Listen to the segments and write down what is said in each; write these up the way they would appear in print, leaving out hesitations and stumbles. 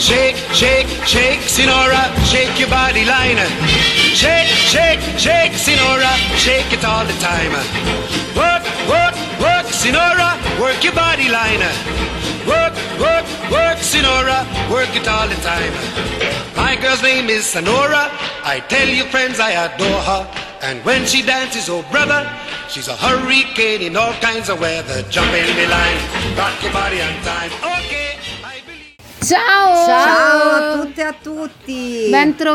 Shake, shake, shake, Sinora, shake your body line. Shake, shake, shake, Sinora, shake it all the time. Work, work, work, Sinora, work your body line. Work, work, work, Sinora, work it all the time. My girl's name is Sonora. I tell you friends, I adore her. And when she dances, oh brother, she's a hurricane in all kinds of weather. Jump in the line, rock your body on time. Okay, I believe... Ciao! Ciao a tutte e a tutti!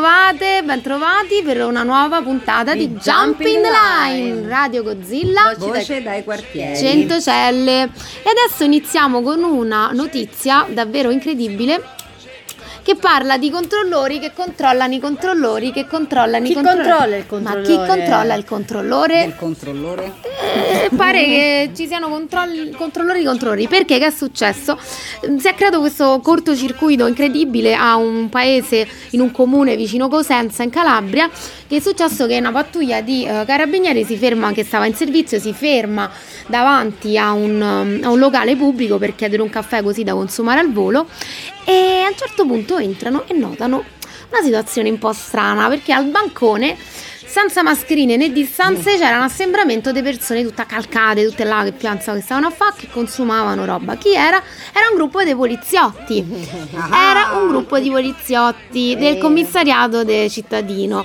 Bentrovati per una nuova puntata di Jump in the Line, Radio Godzilla, voce dai quartieri, Centocelle. E adesso iniziamo con una notizia davvero incredibile che parla di controllori che controllano i controllori che controllano i controllori. Chi controlla il controllore? Ma chi controlla il controllore? Il controllore? Pare che ci siano controllori. Perché? Che è successo? Si è creato questo cortocircuito incredibile a un paese, in un comune vicino Cosenza in Calabria, che è successo che una pattuglia di carabinieri che stava in servizio, si ferma davanti a un locale pubblico per chiedere un caffè così da consumare al volo, e a un certo punto entrano e notano una situazione un po' strana, perché al bancone, senza mascherine né distanze, c'era un assembramento di persone tutte calcate, tutte là che pensavano che stavano a fare, che consumavano roba. Chi era? Era un gruppo di poliziotti. Era un gruppo di poliziotti del commissariato del cittadino.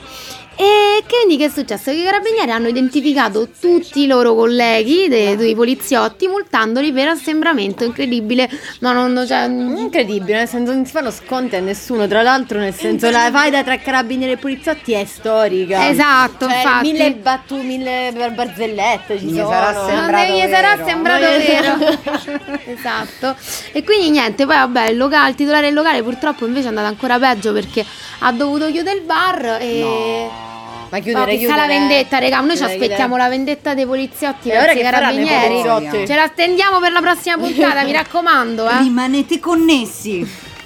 E quindi che è successo? Che i carabinieri hanno identificato tutti i loro colleghi dei poliziotti, multandoli per assembramento. Incredibile, incredibile, nel senso non si fanno sconti a nessuno, tra l'altro, nel senso la faida tra carabinieri e poliziotti è storica. Esatto, cioè, infatti. 1000 barzellette ci sono. Sarà sembrato vero. Esatto. E quindi niente, poi vabbè, il titolare del locale purtroppo invece è andato ancora peggio, perché ha dovuto chiudere il bar e... Ma chiudere. La vendetta, raga, noi ci aspettiamo la vendetta dei poliziotti verso i carabinieri. Ce la attendiamo per la prossima puntata, mi raccomando, Rimanete connessi.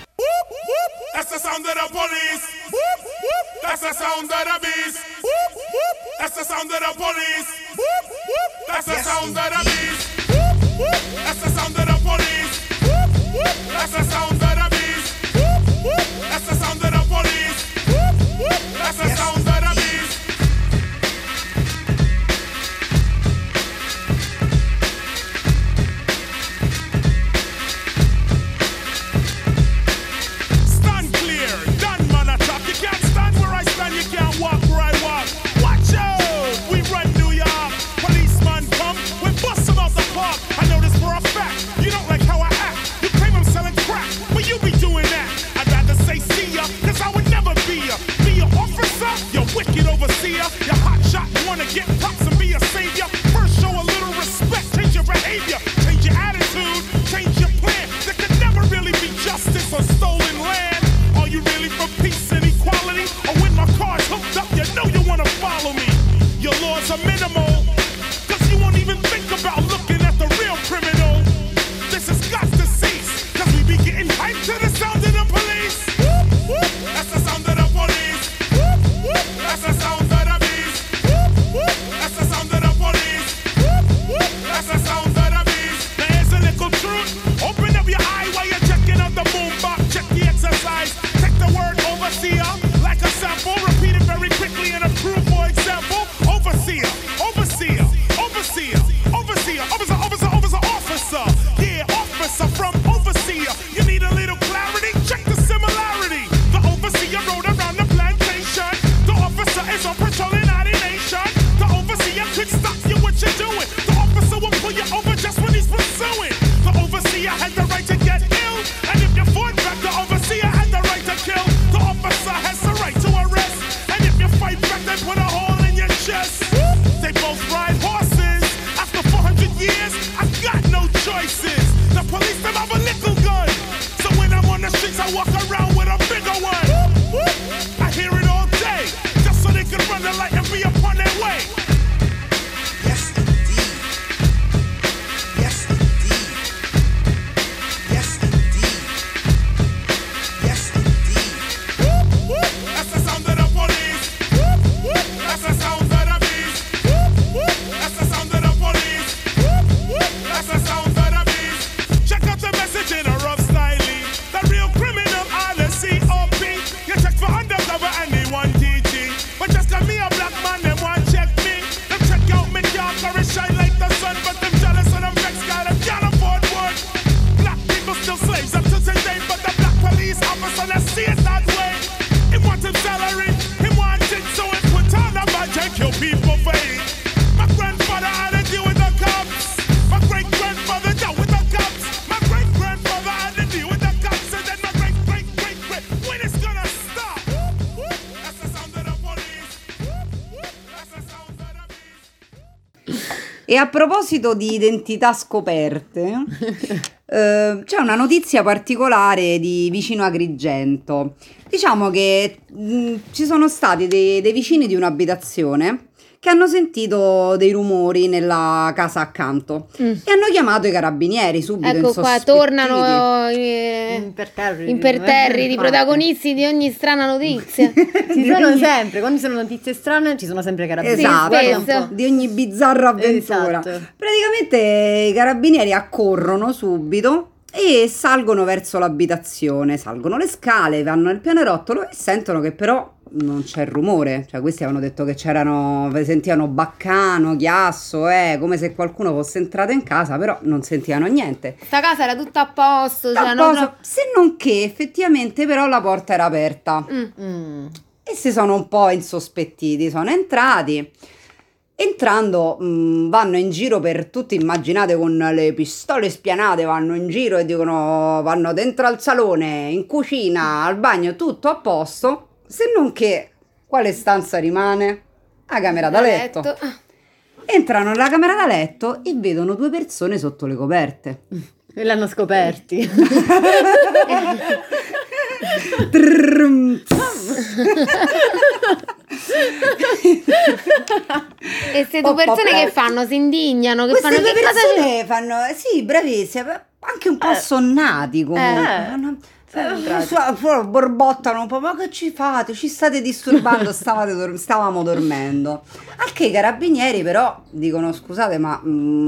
That's the sound of the police. That's the sound of the beast. That's the sound of the police. That's the sound of the beast. That's the sound of the police. That's the sound of the beast. That's the sound of the police. That's the sound of the beast. Stand clear, done man attack. You can't stand where I stand, you can't walk where I walk. Watch out, we run New York. Policeman come, we bust them out the park. I know this for a fact, you don't like how I act. You claim I'm selling crack, but you be doing that. I'd rather say see ya, cause I would never be ya. Be an officer, you wicked overseer. You hot shot, wanna get props and be a savior. First show a little respect, change your behavior. Change your attitude, change your plan. There could never really be justice on stolen land. Are you really for peace and equality? Or when my car's hooked up, you know you wanna follow me. Your laws are minimal, cause you won't even think about looking at the real criminal. This has got to cease, cause we be getting hyped to the sound of the police. That's the sound of the police. That's the sound of the beast. That's the sound of the police. That's the sound of the beast. Now here's a little truth. Open up your eye while you're checking out the boombox. Check the exercise. Take the word overseer like a sample. Repeat it very quickly and approve, for example. Overseer, overseer, overseer, overseer, officer, officer, officer, officer. Yeah, officer from overseer. You need a little clarity? Check the similarity. The overseer rode around the plantation. The officer is on patrol in our nation. The overseer could stop you what you're doing. The officer will pull you over just when he's pursuing. The overseer had the right to get ill. And if you fought back, the overseer had the right to kill. The officer has the right to arrest. And if you fight back, they put a hole in your chest. They both ride horses. After 400 years, I've got no choices. The police, them have a nickel gun. massive salary. He wanted so he put on a badge and kill people for it. My grandfather had to deal with the cops. My great grandfather dealt with the cops. My great grandfather had to deal with the cops. And then my great when it's gonna stop? That's the sound of the police. That's the sound of the beast. E a proposito di identità scoperte, c'è una notizia particolare di vicino Agrigento. Diciamo che ci sono stati dei vicini di un'abitazione che hanno sentito dei rumori nella casa accanto e hanno chiamato i carabinieri subito. Ecco qua, insospettiti. tornano imperterriti, i protagonisti di ogni strana notizia. Ci sono sempre, quando ci sono notizie strane ci sono sempre i carabinieri. Esatto, Sì, guarda, di ogni bizzarra avventura. Esatto. Praticamente i carabinieri accorrono subito e salgono verso l'abitazione, salgono le scale, vanno nel pianerottolo e sentono che però non c'è rumore. Cioè questi avevano detto che sentivano baccano, chiasso, come se qualcuno fosse entrato in casa, però non sentivano niente. Sta casa era tutta a posto, cioè, Se non che effettivamente però la porta era aperta e si sono un po' insospettiti, sono entrati. Entrando vanno in giro per tutti, immaginate con le pistole spianate, vanno in giro e dicono, vanno dentro al salone, in cucina, al bagno, tutto a posto, se non che quale stanza rimane? La camera da letto. Entrano nella camera da letto e vedono due persone sotto le coperte. E l'hanno scoperti. E queste due persone che fanno? Si indignano? Che Queste fanno? due Che cosa persone fanno, sì, bravissime, anche un po' assonnati comunque. Borbottano un po', ma che ci fate? Ci state disturbando, stavamo dormendo. Al che i carabinieri però dicono, scusate, ma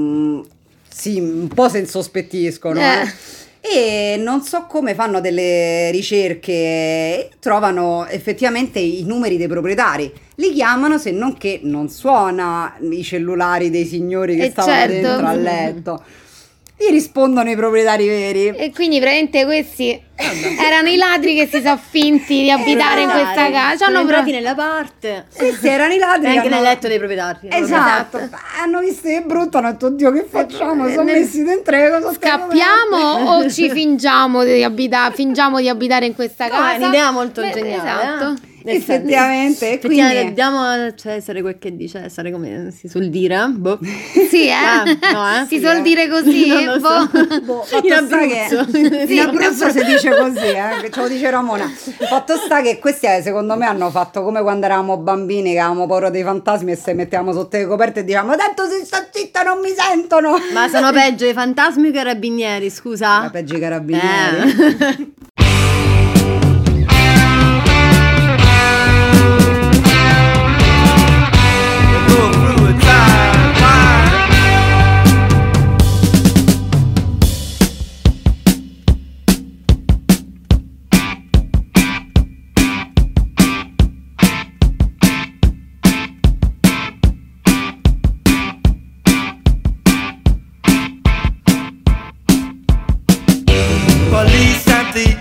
sì, un po' si insospettiscono, e non so come fanno delle ricerche e trovano effettivamente i numeri dei proprietari. Li chiamano, se non che non suona i cellulari dei signori che stavano dentro al letto. Gli rispondono i proprietari veri. E quindi praticamente questi erano i ladri che si sono finti di abitare in questa casa. Sono entrati nella parte. Sì, erano i ladri. E anche nel letto dei proprietari. Esatto. Hanno visto che brutto, hanno detto, oddio, che facciamo? Sono messi dentro le cose. Scappiamo o ci fingiamo di abitare in questa casa? È un'idea molto geniale. Esatto. Effettivamente, Effettivamente, diamo a Cesare quel che è di Cesare, come si suol dire. Boh. Sì, si suol dire così. Non lo so. In Abruzzo si dice così, che ce lo dice Ramona. Fatto sta che questi secondo me hanno fatto come quando eravamo bambini, che avevamo paura dei fantasmi e se mettiamo sotto le coperte e diciamo, tanto si sta zitta, non mi sentono. Ma sono peggio i fantasmi o i carabinieri, scusa? Peggio i carabinieri. Police at the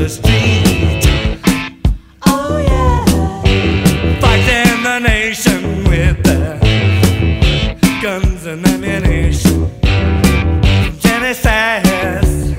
the street. Oh yeah, fighting the nation with their guns and ammunition. Genesis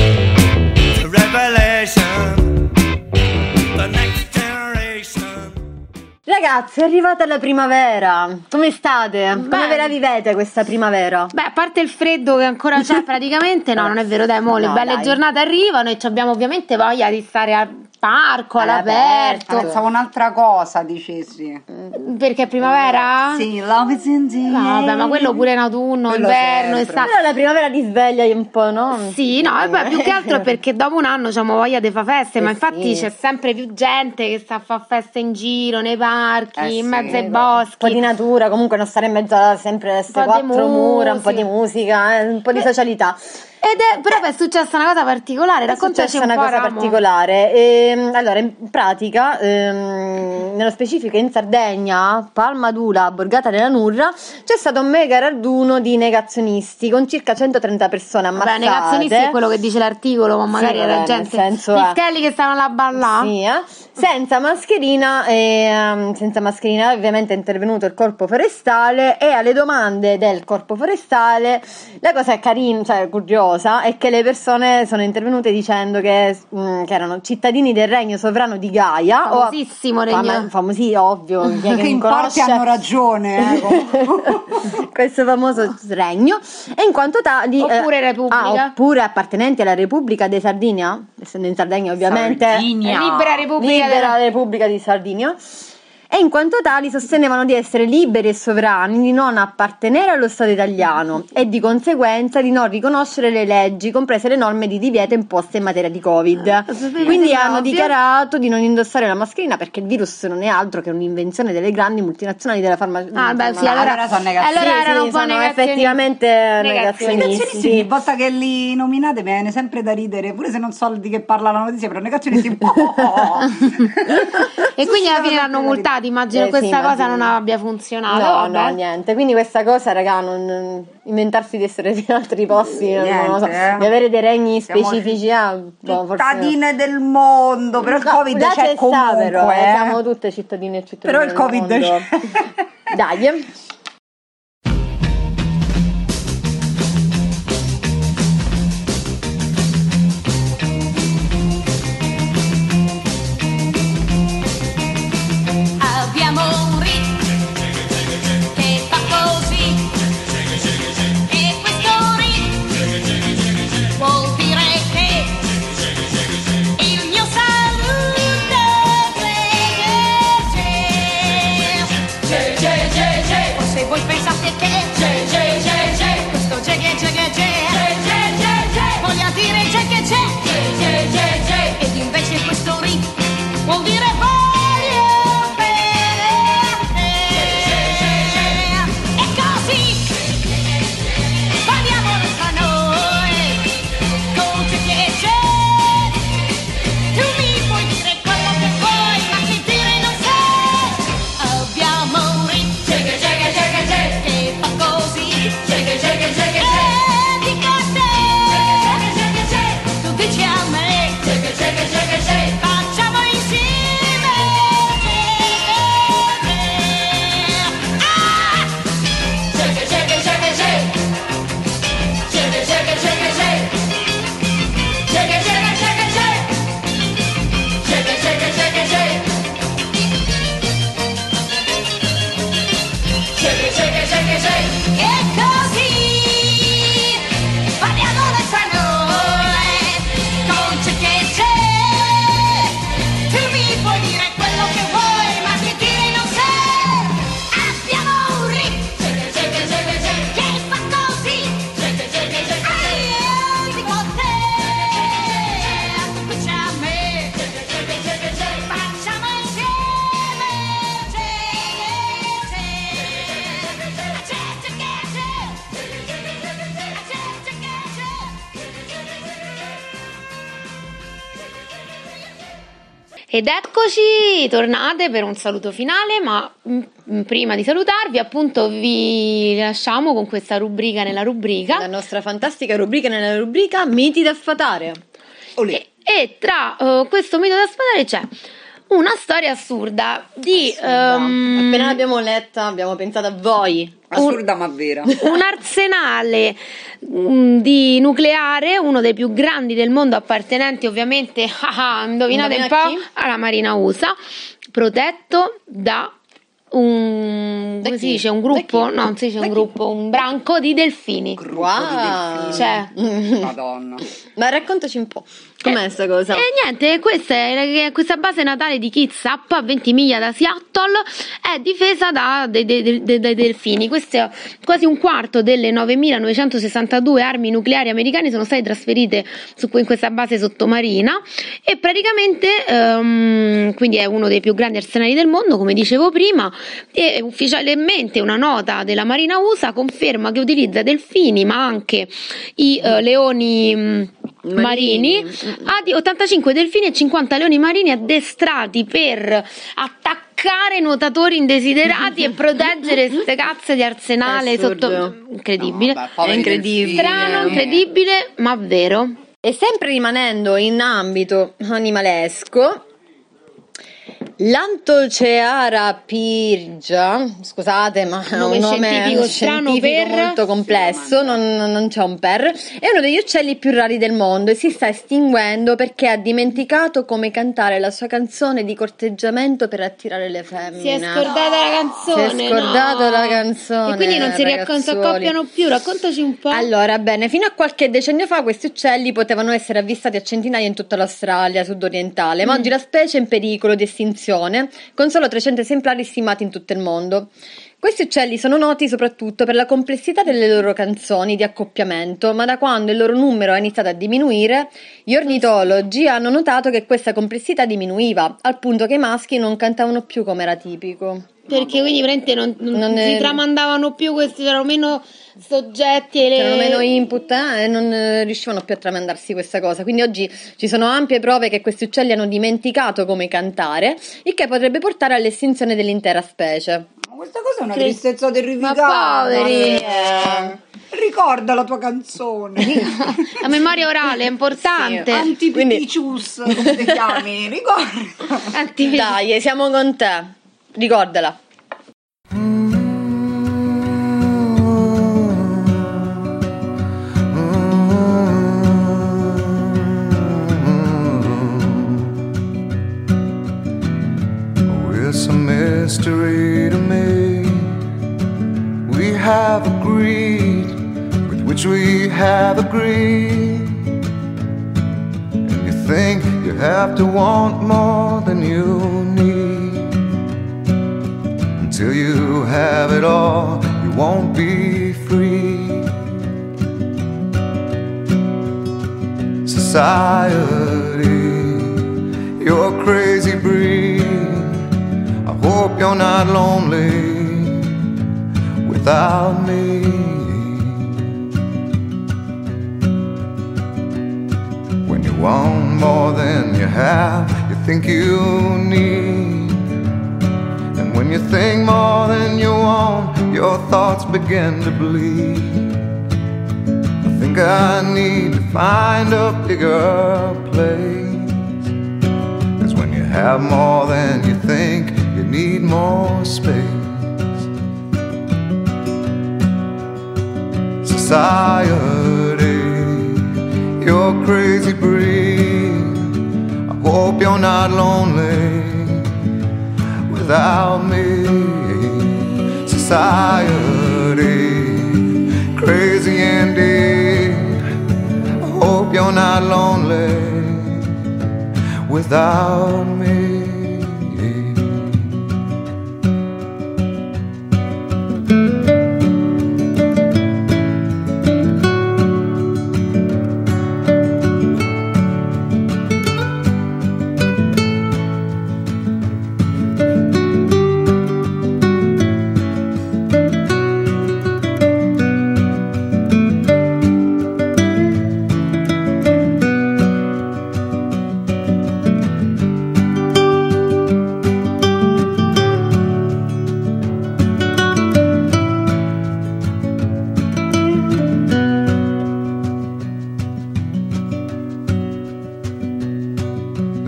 to Revelation, the next generation. Ragazzi, è arrivata la primavera. Come state? Come ve la vivete questa primavera? Beh, a parte il freddo che ancora c'è praticamente, no, non è vero, dai, mo le No, belle dai. giornate arrivano e abbiamo ovviamente voglia di stare al parco, all'aperto. Pensavo un'altra cosa, dicessi. Perché è primavera? Sì, love is in the No, vabbè, ma quello pure in autunno, Quello inverno, sempre. estate. Però la primavera ti sveglia un po', no? Sì, no, e poi più che altro perché dopo un anno abbiamo voglia di fare feste, ma infatti sì. c'è sempre più gente che sta a fare feste in giro, nei parchi, in sì, mezzo ai Un po' boschi. di natura, comunque non stare in mezzo a sempre queste Un po' di quattro mura, un po' di musica. musica, un po' di socialità. Però è successa una cosa particolare, È raccontaci successa un una po', cosa Ramo. particolare. Allora, in pratica, nello specifico in Sardegna, Palma d'Ula, Borgata della Nurra, c'è stato un mega raduno di negazionisti con circa 130 persone ammazzate. Vabbè, negazionisti è quello che dice l'articolo, ma magari Sì, era vabbè, gente, nel senso, pischelli che stavano là a ballare. Sì, senza mascherina, ovviamente è intervenuto il corpo forestale e alle domande del corpo forestale la cosa carina, cioè curiosa, è che le persone sono intervenute dicendo che erano cittadini del regno sovrano di Gaia, Famosissimo regno. famosi, ovvio, chi è Che non in parte conosce hanno ragione. questo famoso regno, e in quanto tali Oppure Repubblica. oppure appartenenti alla Repubblica di Sardinia, essendo in Sardegna ovviamente. Sardinia. Libera Repubblica Libera della... Repubblica di Sardinia, e in quanto tali sostenevano di essere liberi e sovrani, di non appartenere allo Stato italiano e di conseguenza di non riconoscere le leggi, comprese le norme di divieto imposte in materia di Covid. Quindi hanno dichiarato di non indossare la mascherina perché il virus non è altro che un'invenzione delle grandi multinazionali della farmacia. Ah, beh, sì, allora sono negazionisti. allora erano un po' sono negazionisti. effettivamente Negazionisti, negazionisti. ogni volta che li nominate mi viene sempre da ridere, pure se non so di che parla la notizia, però negazionisti. E quindi alla fine l'hanno multato, immagino Sì, questa cosa immagino. non abbia funzionato. No, vabbè. no, niente. Quindi questa cosa, raga, non inventarsi di essere in altri posti, non lo so, Niente, di avere dei regni Siamo specifici, forse. cittadine del mondo, però il No, Covid là c'è sta, comunque, però, siamo tutte cittadine e cittadini però il del Covid mondo. c'è. Dai. Abbiamo un ritmo che fa così, e questo ritmo vuol dire che il mio saluto è o se voi pensate che questo voglia dire che c'è, ed invece questo ritmo vuol dire voglio bene, e così parliamo tra noi, con c'è, tu mi puoi dire quello che vuoi, ma sentire non sai, abbiamo un ritmo che fa così, e dico a te, tu dici a me, facciamo insieme, e così parliamo tra noi, con c'è, tu mi puoi dire quello che vuoi, ma sentire non sai, abbiamo un ritmo che fa così, io dico a te, tu dici a me, facciamo insieme, Ed eccoci, tornate per un saluto finale, ma prima di salutarvi appunto vi lasciamo con questa rubrica nella rubrica. La nostra fantastica rubrica nella rubrica Miti da sfatare. Olè. E tra questo mito da sfatare c'è una storia assurda di Appena l'abbiamo letta abbiamo pensato a voi. Assurda ma vera. un arsenale di nucleare, uno dei più grandi del mondo, appartenente ovviamente, indovinate un Indovina po', chi? alla Marina USA, protetto da un, Da come si chi? dice, un gruppo, Da chi? no, non si dice Da un chi? gruppo, un branco di delfini. Wow. Cioè, Madonna. Ma raccontaci un po', com'è sta cosa? E niente, questa base natale di Kitsap, a 20 miglia da Seattle, è difesa da dei delfini. Questo è quasi un quarto delle 9.962 armi nucleari americane sono state trasferite in questa base sottomarina, e praticamente quindi è uno dei più grandi arsenali del mondo, come dicevo prima, e ufficialmente una nota della Marina USA conferma che utilizza delfini, ma anche i leoni marini, ha di 85 delfini e 50 leoni marini addestrati per attaccare nuotatori indesiderati e proteggere queste cazze di arsenale Assurdo. incredibile. No, vabbè, poveri È incredibile. delfini, Strano, incredibile, ma vero. E sempre rimanendo in ambito animalesco, l'Anthoceara pyrgia, scusate ma è Nome un nome scientifico strano scientifico per- molto complesso, non c'è un per, è uno degli uccelli più rari del mondo e si sta estinguendo perché ha dimenticato come cantare la sua canzone di corteggiamento per attirare le femmine. Si è scordata la canzone. Si è scordato no. la canzone, E quindi non si ragazzuoli. accoppiano più. Raccontaci un po'. Allora, bene, fino a qualche decennio fa questi uccelli potevano essere avvistati a centinaia in tutta l'Australia sudorientale, ma oggi la specie è in pericolo di estinzione, con solo 300 esemplari stimati in tutto il mondo. Questi uccelli sono noti soprattutto per la complessità delle loro canzoni di accoppiamento, ma da quando il loro numero ha iniziato a diminuire, gli ornitologi hanno notato che questa complessità diminuiva, al punto che i maschi non cantavano più come era tipico. Perché quindi veramente non Non si è- tramandavano più questi, c'erano meno soggetti e C'erano meno input e non riuscivano più a tramandarsi questa cosa. Quindi oggi ci sono ampie prove che questi uccelli hanno dimenticato come cantare, il che potrebbe portare all'estinzione dell'intera specie. Ma questa cosa è una tristezza terrificante. Ma poveri. Ricorda la tua canzone. La memoria orale è importante. Antipiticius, come ti chiami? Ricorda. Dai, siamo con te. Ricordala. It's a mystery to me. We have agreed with which we have agreed. And you think you have to want more than you need. Until you have it all, you won't be free. Society, you're a crazy breed. I hope you're not lonely without me. When you want more than you have, you think you need. And when you think more than you want, your thoughts begin to bleed. I think I need to find a bigger place. 'Cause when you have more than you think, you need more space. Society, you're a crazy breed. I hope you're not lonely without me. Society, crazy indeed. I hope you're not lonely without me.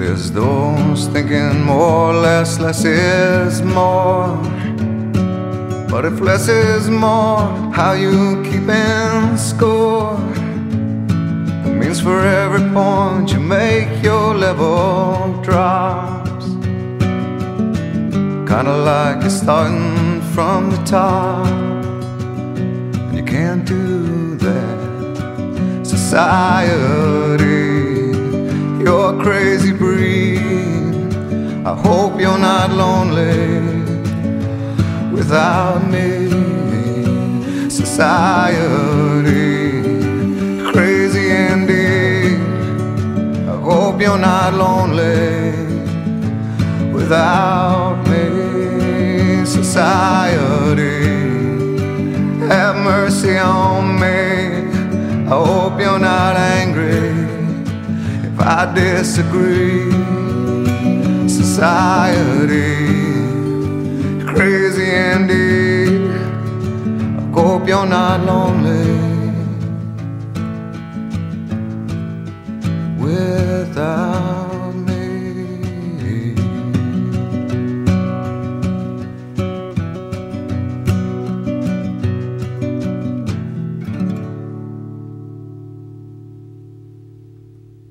There's those thinking more or less is more. But if less is more, how you keeping score? It means for every point you make, your level drops. Kinda like you're starting from the top. You can't do that. Society, you're a crazy breed. I hope you're not lonely without me. Society, crazy indeed. I hope you're not lonely without me. Society, have mercy on me. I hope you're not angry if I disagree. Society, crazy indeed. I hope you're not lonely without